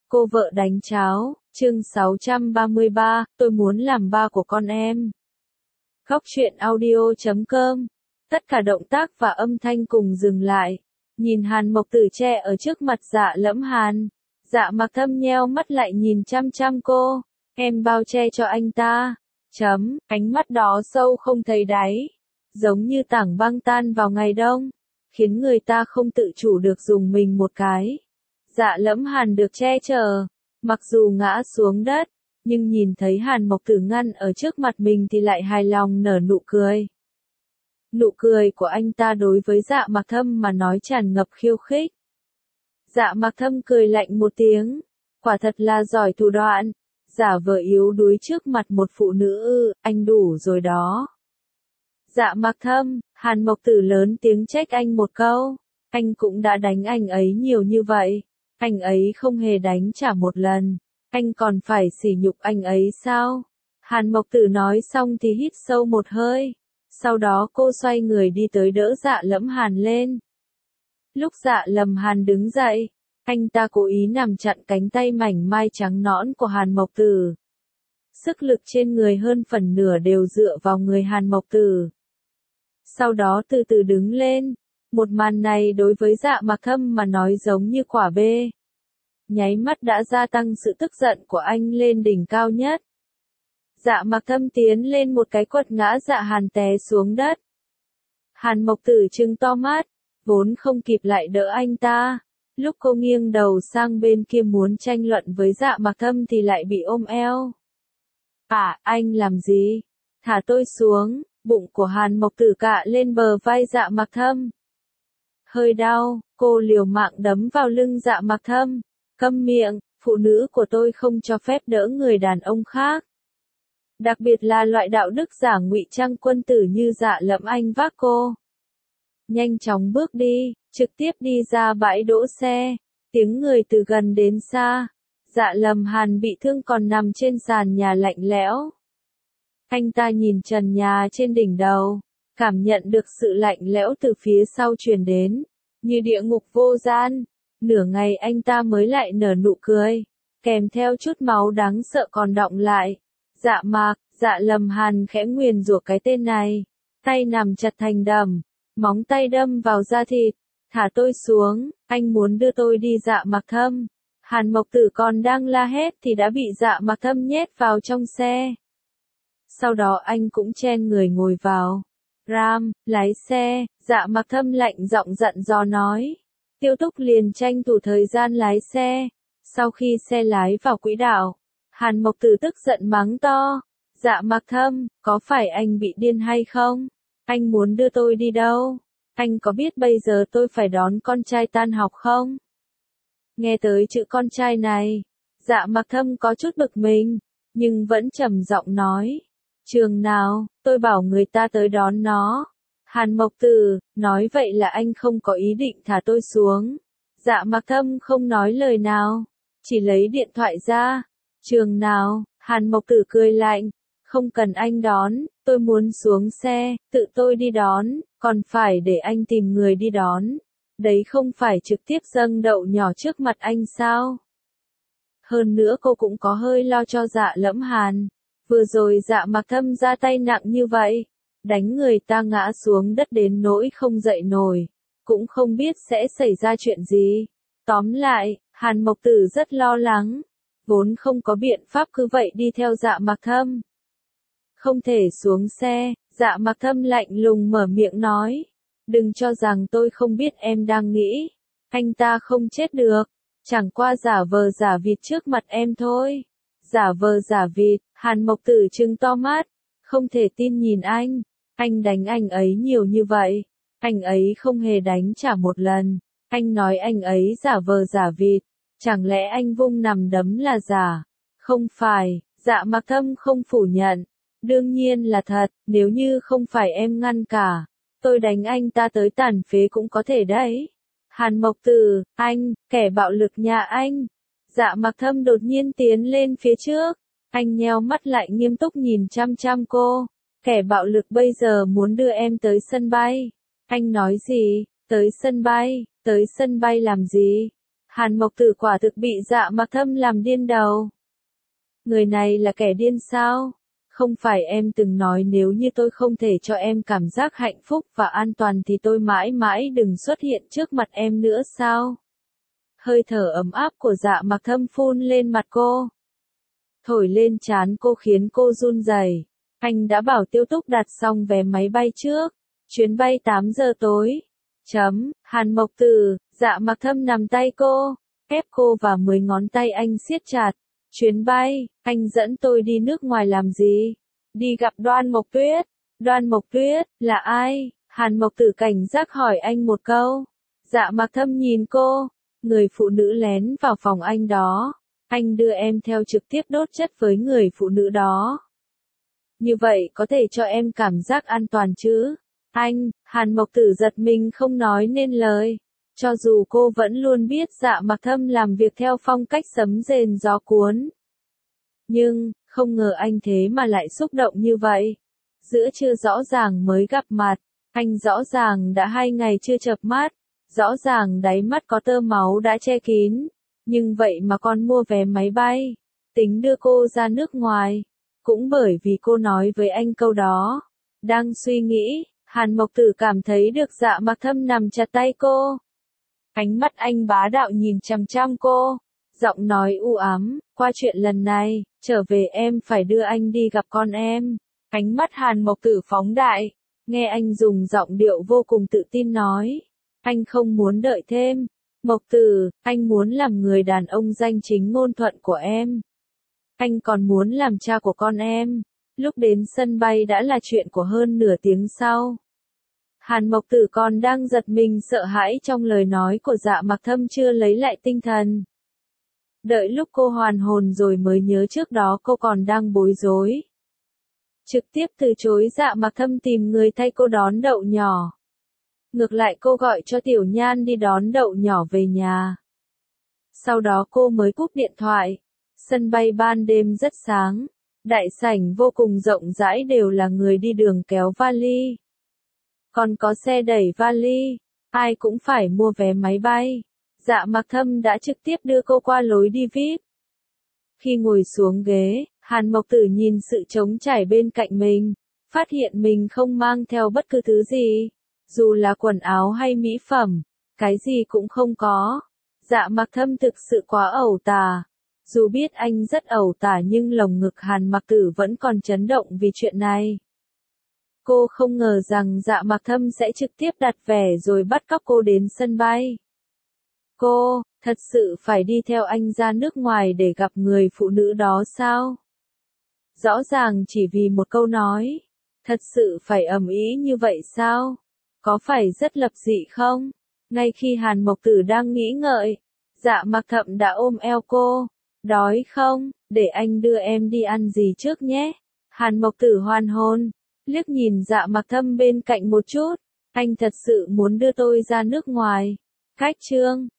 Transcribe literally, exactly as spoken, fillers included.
Cô vợ đánh cháo, chương sáu trăm ba mươi ba, tôi muốn làm ba của con em. Góc truyện audio chấm com. Tất cả động tác và âm thanh cùng dừng lại. Nhìn Hàn Mộc Tử che ở trước mặt Dạ Lẫm Hàn. Dạ Mặc Thâm nheo mắt lại nhìn chăm chăm cô. Em bao che cho anh ta. Chấm, ánh mắt đó sâu không thấy đáy. Giống như tảng băng tan vào ngày đông. Khiến người ta không tự chủ được dùng mình một cái. Dạ Lẫm Hàn được che chở, mặc dù ngã xuống đất, nhưng nhìn thấy Hàn Mộc Tử ngăn ở trước mặt mình thì lại hài lòng nở nụ cười. Nụ cười của anh ta đối với Dạ Mặc Thâm mà nói tràn ngập khiêu khích. Dạ Mặc Thâm cười lạnh một tiếng, quả thật là giỏi thủ đoạn, giả vờ yếu đuối trước mặt một phụ nữ ư, anh đủ rồi đó. Dạ Mặc Thâm, Hàn Mộc Tử lớn tiếng trách anh một câu, anh cũng đã đánh anh ấy nhiều như vậy. Anh ấy không hề đánh trả một lần, anh còn phải sỉ nhục anh ấy sao? Hàn Mộc Tử nói xong thì hít sâu một hơi, sau đó cô xoay người đi tới đỡ Dạ Lẫm Hàn lên. Lúc Dạ Lẫm Hàn đứng dậy, anh ta cố ý nằm chặn cánh tay mảnh mai trắng nõn của Hàn Mộc Tử. Sức lực trên người hơn phần nửa đều dựa vào người Hàn Mộc Tử. Sau đó từ từ đứng lên. Một màn này đối với Dạ Mặc Thâm mà nói giống như quả bê. Nháy mắt đã gia tăng sự tức giận của anh lên đỉnh cao nhất. Dạ Mặc Thâm tiến lên một cái quật ngã Dạ Hàn té xuống đất. Hàn Mộc Tử trừng to mắt, vốn không kịp lại đỡ anh ta. Lúc cô nghiêng đầu sang bên kia muốn tranh luận với Dạ Mặc Thâm thì lại bị ôm eo. À, anh làm gì? Thả tôi xuống, bụng của Hàn Mộc Tử cạ lên bờ vai Dạ Mặc Thâm. Hơi đau, cô liều mạng đấm vào lưng Dạ Mặc Thâm. Câm miệng, phụ nữ của tôi không cho phép đỡ người đàn ông khác. Đặc biệt là loại đạo đức giả ngụy trang quân tử như Dạ Lẫm Anh vác cô. Nhanh chóng bước đi, trực tiếp đi ra bãi đỗ xe. Tiếng người từ gần đến xa. Dạ Lẫm Hàn bị thương còn nằm trên sàn nhà lạnh lẽo. Anh ta nhìn trần nhà trên đỉnh đầu. Cảm nhận được sự lạnh lẽo từ phía sau truyền đến, như địa ngục vô gian. Nửa ngày anh ta mới lại nở nụ cười, kèm theo chút máu đáng sợ còn đọng lại. Dạ Mạc, Dạ Lẫm Hàn khẽ nguyền rủa cái tên này, tay nằm chặt thành đầm, móng tay đâm vào da thịt. Thả tôi xuống, anh muốn đưa tôi đi. Dạ Mặc Thâm. Hàn Mộc Tử còn đang la hét thì đã bị Dạ Mặc Thâm nhét vào trong xe. Sau đó anh cũng chen người ngồi vào. Ram, lái xe, Dạ Mặc Thâm lạnh giọng dặn dò nói. Tiêu Túc liền tranh thủ thời gian lái xe. Sau khi xe lái vào quỹ đạo, Hàn Mộc Tử tức giận mắng to. Dạ Mặc Thâm, có phải anh bị điên hay không? Anh muốn đưa tôi đi đâu? Anh có biết bây giờ tôi phải đón con trai tan học không? Nghe tới chữ con trai này, Dạ Mặc Thâm có chút bực mình, nhưng vẫn trầm giọng nói. Trường nào, tôi bảo người ta tới đón nó. Hàn Mộc Tử, nói vậy là anh không có ý định thả tôi xuống. Dạ Mặc Thâm không nói lời nào, chỉ lấy điện thoại ra. Trường nào, Hàn Mộc Tử cười lạnh, không cần anh đón, tôi muốn xuống xe, tự tôi đi đón, còn phải để anh tìm người đi đón. Đấy không phải trực tiếp dâng đậu nhỏ trước mặt anh sao? Hơn nữa cô cũng có hơi lo cho Dạ Lẫm Hàn. Vừa rồi Dạ Mặc Thâm ra tay nặng như vậy, đánh người ta ngã xuống đất đến nỗi không dậy nổi, cũng không biết sẽ xảy ra chuyện gì. Tóm lại, Hàn Mộc Tử rất lo lắng, vốn không có biện pháp cứ vậy đi theo Dạ Mặc Thâm. Không thể xuống xe, Dạ Mặc Thâm lạnh lùng mở miệng nói. Đừng cho rằng tôi không biết em đang nghĩ. Anh ta không chết được, chẳng qua giả vờ giả vịt trước mặt em thôi. Giả vờ giả vịt, Hàn Mộc Tử trừng to mắt, không thể tin nhìn anh. Anh đánh anh ấy nhiều như vậy, anh ấy không hề đánh trả một lần. Anh nói anh ấy giả vờ giả vịt, chẳng lẽ anh vung nằm đấm là giả? Không phải, Dạ Mặc Thâm không phủ nhận. Đương nhiên là thật, nếu như không phải em ngăn cả, tôi đánh anh ta tới tàn phế cũng có thể đấy. Hàn Mộc Tử, anh, kẻ bạo lực nhà anh. Dạ Mặc Thâm đột nhiên tiến lên phía trước, anh nheo mắt lại nghiêm túc nhìn chăm chăm cô. Kẻ bạo lực bây giờ muốn đưa em tới sân bay. Anh nói gì? Tới sân bay? Tới sân bay làm gì? Hàn Mộc Tử quả thực bị Dạ Mặc Thâm làm điên đầu. Người này là kẻ điên sao? Không phải em từng nói nếu như tôi không thể cho em cảm giác hạnh phúc và an toàn thì tôi mãi mãi đừng xuất hiện trước mặt em nữa sao? Hơi thở ấm áp của Dạ Mặc Thâm phun lên mặt cô. Thổi lên trán cô khiến cô run rẩy. Anh đã bảo Tiêu Túc đặt xong vé máy bay trước. Chuyến bay tám giờ tối. Chấm, Hàn Mộc Tử, Dạ Mặc Thâm nắm tay cô, ép cô vào mười ngón tay anh siết chặt. Chuyến bay, anh dẫn tôi đi nước ngoài làm gì? Đi gặp Đoan Mộc Tuyết. Đoan Mộc Tuyết, là ai? Hàn Mộc Tử cảnh giác hỏi anh một câu. Dạ Mặc Thâm nhìn cô, người phụ nữ lén vào phòng anh đó. Anh đưa em theo trực tiếp đốt chất với người phụ nữ đó. Như vậy có thể cho em cảm giác an toàn chứ? Anh, Hàn Mộc Tử giật mình không nói nên lời. Cho dù cô vẫn luôn biết Dạ Mặc Thâm làm việc theo phong cách sấm rền gió cuốn. Nhưng, không ngờ anh thế mà lại xúc động như vậy. Giữa trưa rõ ràng mới gặp mặt, anh rõ ràng đã hai ngày chưa chợp mắt, rõ ràng đáy mắt có tơ máu đã che kín. Nhưng vậy mà còn mua vé máy bay, tính đưa cô ra nước ngoài. Cũng bởi vì cô nói với anh câu đó. Đang suy nghĩ, Hàn Mộc Tử cảm thấy được Dạ Mặc Thâm nằm chặt tay cô. Ánh mắt anh bá đạo nhìn chằm chằm cô, giọng nói u ám, qua chuyện lần này, trở về em phải đưa anh đi gặp con em. Ánh mắt Hàn Mộc Tử phóng đại, nghe anh dùng giọng điệu vô cùng tự tin nói. Anh không muốn đợi thêm. Mộc Tử, anh muốn làm người đàn ông danh chính ngôn thuận của em. Anh còn muốn làm cha của con em. Lúc đến sân bay đã là chuyện của hơn nửa tiếng sau. Hàn Mộc Tử còn đang giật mình sợ hãi trong lời nói của Dạ Mặc Thâm chưa lấy lại tinh thần. Đợi lúc cô hoàn hồn rồi mới nhớ trước đó cô còn đang bối rối. Trực tiếp từ chối Dạ Mặc Thâm tìm người thay cô đón Đậu Nhỏ. Ngược lại cô gọi cho Tiểu Nhan đi đón Đậu Nhỏ về nhà. Sau đó cô mới cúp điện thoại. Sân bay ban đêm rất sáng. Đại sảnh vô cùng rộng rãi đều là người đi đường kéo vali. Còn có xe đẩy vali. Ai cũng phải mua vé máy bay. Dạ Mặc Thâm đã trực tiếp đưa cô qua lối đi vi ai pi. Khi ngồi xuống ghế, Hàn Mộc Tử nhìn sự trống trải bên cạnh mình. Phát hiện mình không mang theo bất cứ thứ gì. Dù là quần áo hay mỹ phẩm. Cái gì cũng không có. Dạ Mặc Thâm thực sự quá ẩu tả. Dù biết anh rất ẩu tả nhưng lồng ngực Hàn Mặc Tử vẫn còn chấn động vì chuyện này. Cô không ngờ rằng Dạ Mặc Thâm sẽ trực tiếp đặt vé rồi bắt cóc cô đến sân bay. Cô, thật sự phải đi theo anh ra nước ngoài để gặp người phụ nữ đó sao? Rõ ràng chỉ vì một câu nói. Thật sự phải ầm ĩ như vậy sao? Có phải rất lập dị không? Ngay khi Hàn Mộc Tử đang nghĩ ngợi, Dạ Mặc Thâm đã ôm eo cô. Đói không? Để anh đưa em đi ăn gì trước nhé. Hàn Mộc Tử hoàn hồn, liếc nhìn Dạ Mặc Thâm bên cạnh một chút. Anh thật sự muốn đưa tôi ra nước ngoài. Cách chương